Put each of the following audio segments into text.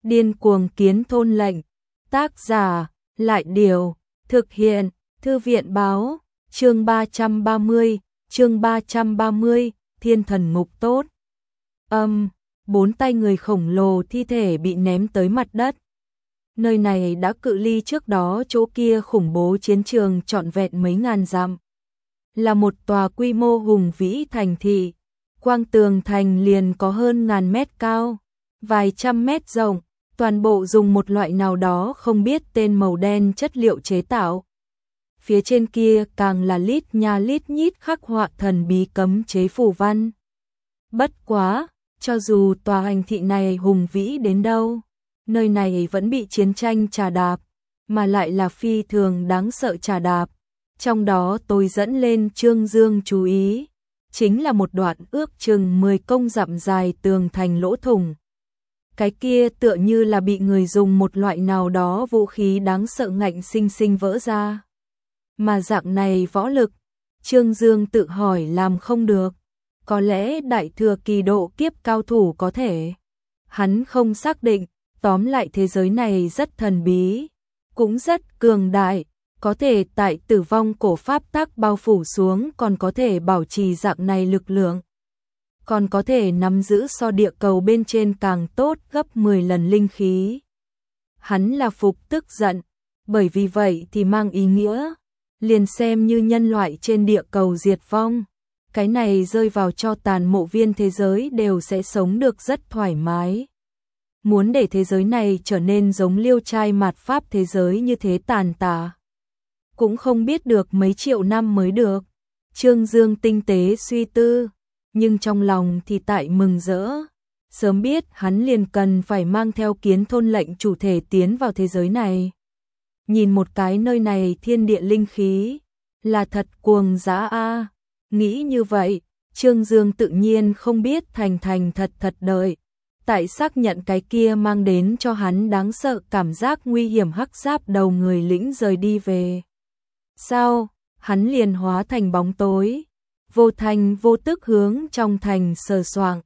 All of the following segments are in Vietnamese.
Điên cuồng kiến thôn lệnh. Tác giả, Lại Điều. Thực hiện, Thư viện báo. Chương 330, Thiên thần ngục tốt. Bốn tay người khổng lồ thi thể bị ném tới mặt đất. Nơi này đã cự ly trước đó chỗ kia khủng bố chiến trường trọn vẹn mấy ngàn dặm. Là một tòa quy mô hùng vĩ thành thị. Quang tường thành liền có hơn ngàn mét cao, vài trăm mét rộng, toàn bộ dùng một loại nào đó không biết tên màu đen chất liệu chế tạo. Phía trên kia càng là lít nha lít nhít khắc họa thần bí cấm chế phù văn. Bất quá, cho dù tòa thành thị này hùng vĩ đến đâu, nơi này vẫn bị chiến tranh trà đạp, mà lại là phi thường đáng sợ trà đạp. Trong đó tôi dẫn lên Trương Dương chú ý, chính là một đoạn ước chừng 10 công dặm dài tường thành lỗ thủng. Cái kia tựa như là bị người dùng một loại nào đó vũ khí đáng sợ ngạnh sinh sinh vỡ ra. Mà dạng này võ lực, Trương Dương tự hỏi làm không được. Có lẽ đại thừa kỳ độ kiếp cao thủ có thể. Hắn không xác định, tóm lại thế giới này rất thần bí, cũng rất cường đại, có thể tại tử vong cổ pháp tắc bao phủ xuống còn có thể bảo trì dạng này lực lượng. Còn có thể nắm giữ so địa cầu bên trên càng tốt gấp 10 lần linh khí. Hắn là phục tức giận, bởi vì vậy thì mang ý nghĩa, liền xem như nhân loại trên địa cầu diệt vong, cái này rơi vào cho tàn mộ viên thế giới đều sẽ sống được rất thoải mái. Muốn để thế giới này trở nên giống Liêu Trai mạt Pháp thế giới như thế tàn tạ, cũng không biết được mấy triệu năm mới được. Trương Dương tinh tế suy tư, nhưng trong lòng thì tại mừng rỡ. Sớm biết hắn liền cần phải mang theo kiến thôn lệnh chủ thể tiến vào thế giới này. Nhìn một cái nơi này thiên địa linh khí, là thật cuồng dã a. Nghĩ như vậy, Trương Dương tự nhiên không biết thành thật đợi. Tại xác nhận cái kia mang đến cho hắn đáng sợ cảm giác nguy hiểm hắc giáp đầu người lĩnh rời đi về. Sau, hắn liền hóa thành bóng tối, vô thành vô tức hướng trong thành sờ soạng.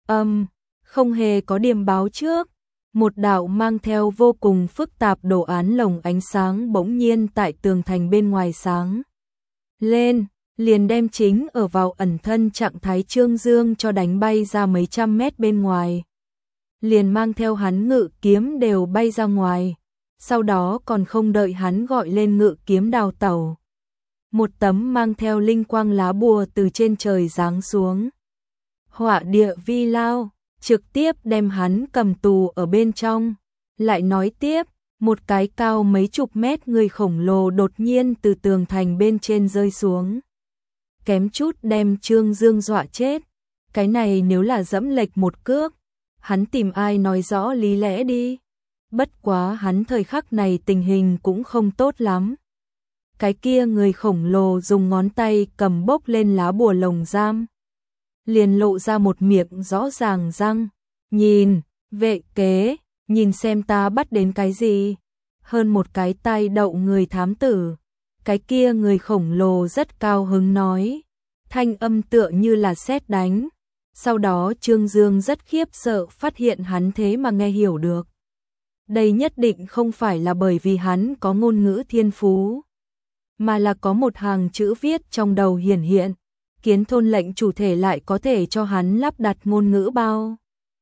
Không hề có điểm báo trước, một đạo mang theo vô cùng phức tạp đồ án lồng ánh sáng bỗng nhiên tại tường thành bên ngoài sáng lên, liền đem chính ở vào ẩn thân trạng thái Trương Dương cho đánh bay ra mấy trăm mét bên ngoài. Liền mang theo hắn ngự kiếm đều bay ra ngoài, sau đó còn không đợi hắn gọi lên ngự kiếm đào tẩu. Một tấm mang theo linh quang lá bùa từ trên trời giáng xuống. Họa địa vi lao, trực tiếp đem hắn cầm tù ở bên trong. Lại nói tiếp, một cái cao mấy chục mét người khổng lồ đột nhiên từ tường thành bên trên rơi xuống. Kém chút đem Trương Dương dọa chết. Cái này nếu là dẫm lệch một cước, hắn tìm ai nói rõ lý lẽ đi. Bất quá hắn thời khắc này tình hình cũng không tốt lắm. Cái kia người khổng lồ dùng ngón tay cầm bốc lên lá bùa lồng giam, liền lộ ra một miệng rõ ràng răng. Nhìn, vệ kế, nhìn xem ta bắt đến cái gì. Hơn một cái tai đậu người thám tử. Cái kia người khổng lồ rất cao hứng nói, thanh âm tựa như là sét đánh. Sau đó Trương Dương rất khiếp sợ phát hiện hắn thế mà nghe hiểu được. Đây nhất định không phải là bởi vì hắn có ngôn ngữ thiên phú, mà là có một hàng chữ viết trong đầu hiển hiện. Kiến thôn lệnh chủ thể lại có thể cho hắn lắp đặt ngôn ngữ bao.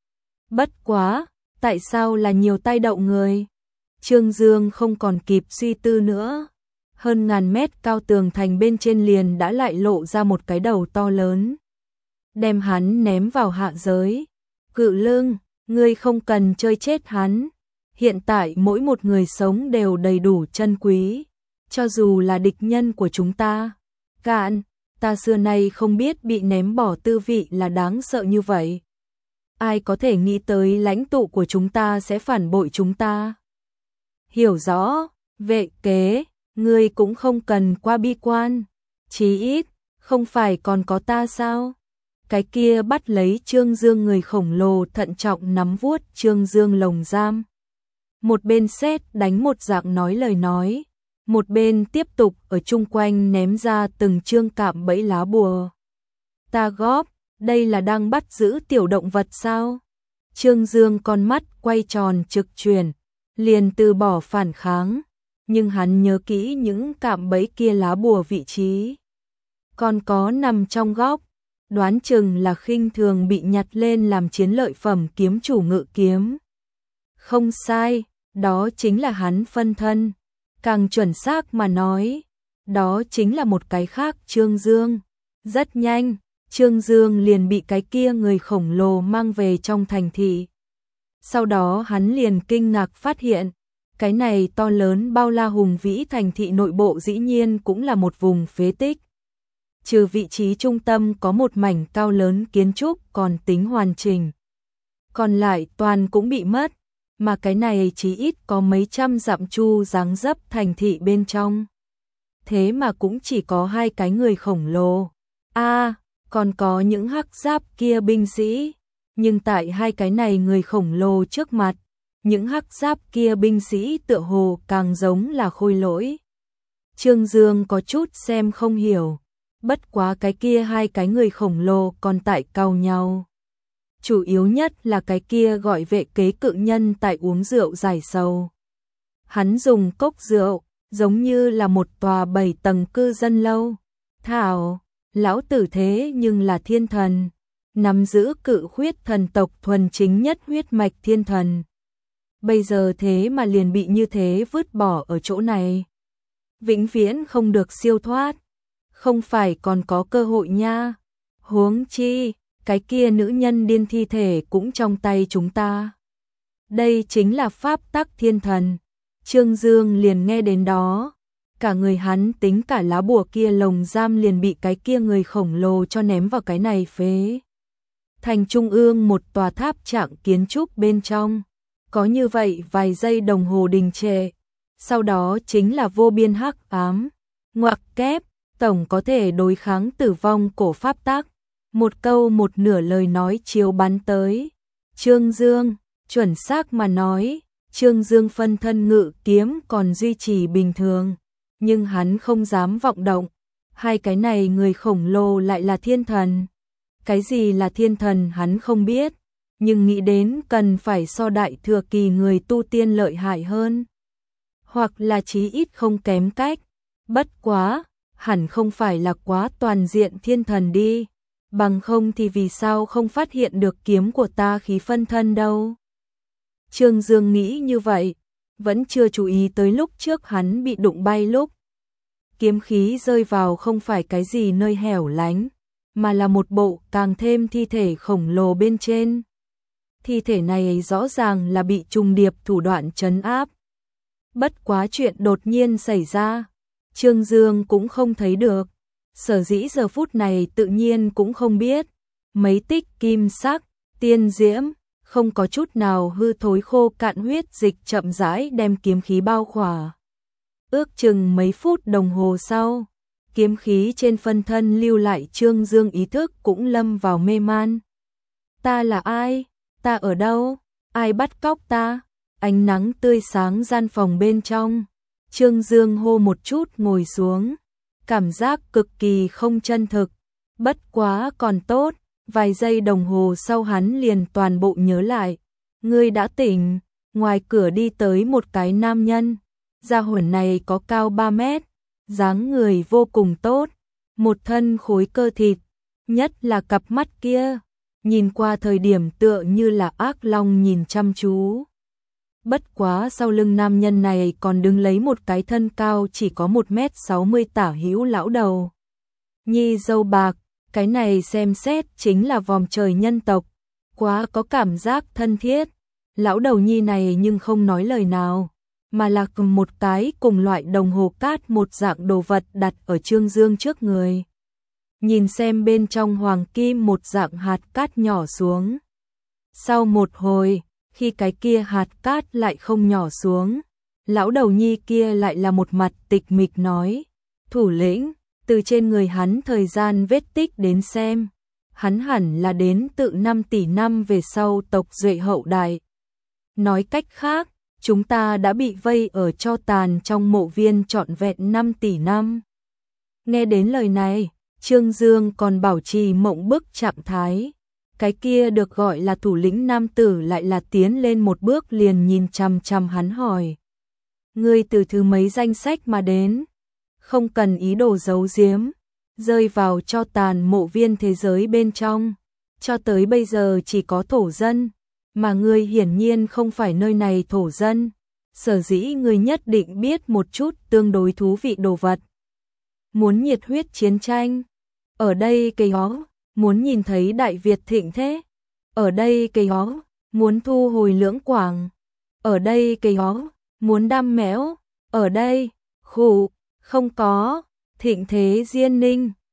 Bất quá, tại sao là nhiều tai đậu người? Trương Dương không còn kịp suy tư nữa. Hơn ngàn mét cao tường thành bên trên liền đã lại lộ ra một cái đầu to lớn, đem hắn ném vào hạ giới. Cự Lương, ngươi không cần chơi chết hắn. Hiện tại mỗi một người sống đều đầy đủ chân quý, cho dù là địch nhân của chúng ta. Cạn, ta xưa nay không biết bị ném bỏ tư vị là đáng sợ như vậy. Ai có thể nghĩ tới lãnh tụ của chúng ta sẽ phản bội chúng ta? Hiểu rõ, vệ kế, ngươi cũng không cần qua bi quan. Chí ít, không phải còn có ta sao? Cái kia bắt lấy Trương Dương người khổng lồ thận trọng nắm vuốt Trương Dương lồng giam. Một bên sét đánh một dạng nói lời nói, một bên tiếp tục ở chung quanh ném ra từng chương cạm bẫy lá bùa. Ta góp, đây là đang bắt giữ tiểu động vật sao? Trương Dương con mắt quay tròn trực chuyển, liền từ bỏ phản kháng, nhưng hắn nhớ kỹ những cạm bẫy kia lá bùa vị trí. Còn có nằm trong góc, đoán chừng là khinh thường bị nhặt lên làm chiến lợi phẩm kiếm chủ ngự kiếm. Không sai, đó chính là hắn phân thân. Càng chuẩn xác mà nói, đó chính là một cái khác Trương Dương. Rất nhanh, Trương Dương liền bị cái kia người khổng lồ mang về trong thành thị. Sau đó hắn liền kinh ngạc phát hiện, cái này to lớn bao la hùng vĩ thành thị nội bộ dĩ nhiên cũng là một vùng phế tích. Trừ vị trí trung tâm có một mảnh cao lớn kiến trúc còn tính hoàn chỉnh. Còn lại toàn cũng bị mất, mà cái này chỉ ít có mấy trăm dặm chu dáng dấp thành thị bên trong. Thế mà cũng chỉ có 2 cái người khổng lồ. Còn có những hắc giáp kia binh sĩ. Nhưng tại 2 cái này người khổng lồ trước mặt, những hắc giáp kia binh sĩ tựa hồ càng giống là khôi lỗi. Trương Dương có chút xem không hiểu, bất quá cái kia 2 cái người khổng lồ còn tại cau nhau. Chủ yếu nhất là cái kia gọi vệ kế cự nhân tại uống rượu giải sầu. Hắn dùng cốc rượu, giống như là một tòa 7 tầng cư dân lâu. Thảo, lão tử thế nhưng là thiên thần, nắm giữ cự huyết thần tộc thuần chính nhất huyết mạch thiên thần. Bây giờ thế mà liền bị như thế vứt bỏ ở chỗ này. Vĩnh viễn không được siêu thoát, không phải còn có cơ hội nha. Huống chi, cái kia nữ nhân điên thi thể cũng trong tay chúng ta. Đây chính là pháp tắc thiên thần. Trương Dương liền nghe đến đó, cả người hắn tính cả lá bùa kia lồng giam liền bị cái kia người khổng lồ cho ném vào cái này phế. Thành trung ương một tòa tháp trạng kiến trúc bên trong, có như vậy vài giây đồng hồ đình trệ, sau đó chính là vô biên hắc ám, ngoặc kép, tổng có thể đối kháng tử vong cổ pháp tắc. Một câu một nửa lời nói chiếu bắn tới. Trương Dương, chuẩn xác mà nói, Trương Dương phân thân ngự kiếm còn duy trì bình thường, nhưng hắn không dám vọng động. 2 cái này người khổng lồ lại là thiên thần. Cái gì là thiên thần hắn không biết, nhưng nghĩ đến cần phải so đại thừa kỳ người tu tiên lợi hại hơn. Hoặc là chí ít không kém cách. Bất quá, hẳn không phải là quá toàn diện thiên thần đi. Bằng không thì vì sao không phát hiện được kiếm của ta khí phân thân đâu. Trương Dương nghĩ như vậy, vẫn chưa chú ý tới lúc trước hắn bị đụng bay lúc. Kiếm khí rơi vào không phải cái gì nơi hẻo lánh, mà là một bộ càng thêm thi thể khổng lồ bên trên. Thi thể này rõ ràng là bị trùng điệp thủ đoạn trấn áp. Bất quá chuyện đột nhiên xảy ra, Trương Dương cũng không thấy được. Sở dĩ giờ phút này tự nhiên cũng không biết. Mấy tích kim sắc, tiên diễm, không có chút nào hư thối khô cạn huyết dịch chậm rãi đem kiếm khí bao khỏa. Ước chừng mấy phút đồng hồ sau, kiếm khí trên phân thân lưu lại Trương Dương ý thức cũng lâm vào mê man. Ta là ai? Ta ở đâu? Ai bắt cóc ta? Ánh nắng tươi sáng gian phòng bên trong. Trương Dương hô một chút ngồi xuống. Cảm giác cực kỳ không chân thực. Bất quá còn tốt, vài giây đồng hồ sau hắn liền toàn bộ nhớ lại. Ngươi đã tỉnh, ngoài cửa đi tới một cái nam nhân. Gia hỏa này có cao 3 mét, dáng người vô cùng tốt, một thân khối cơ thịt, nhất là cặp mắt kia, nhìn qua thời điểm tựa như là ác long nhìn chăm chú. Bất quá sau lưng nam nhân này còn đứng lấy một cái thân cao chỉ có 1m60 tả hữu lão đầu. Nhi dâu bạc, cái này xem xét chính là vòm trời nhân tộc, quá có cảm giác thân thiết. Lão đầu nhi này nhưng không nói lời nào, mà là cầm một cái cùng loại đồng hồ cát một dạng đồ vật đặt ở Trương Dương trước người. Nhìn xem bên trong hoàng kim một dạng hạt cát nhỏ xuống. Sau một hồi, khi cái kia hạt cát lại không nhỏ xuống, lão đầu nhi kia lại là một mặt tịch mịch nói, thủ lĩnh, từ trên người hắn thời gian vết tích đến xem, hắn hẳn là đến tự 5 tỷ năm về sau tộc duệ hậu đại. Nói cách khác, chúng ta đã bị vây ở tro tàn trong mộ viên trọn vẹn 5 tỷ năm. Nghe đến lời này, Trương Dương còn bảo trì mộng bức trạng thái. cái kia được gọi là thủ lĩnh nam tử lại là tiến lên một bước liền nhìn chằm chằm hắn hỏi. Ngươi từ thứ mấy danh sách mà đến? Không cần ý đồ giấu giếm, rơi vào cho tàn mộ viên thế giới bên trong. Cho tới bây giờ chỉ có thổ dân, mà ngươi hiển nhiên không phải nơi này thổ dân. Sở dĩ ngươi nhất định biết một chút tương đối thú vị đồ vật. Muốn nhiệt huyết chiến tranh? Ở đây cây ó, muốn nhìn thấy Đại Việt thịnh thế? Ở đây cây ó, muốn thu hồi Lưỡng Quảng? Ở đây cây ó, muốn đam mẽo? Ở đây, khụ, không có, thịnh thế Diên Ninh.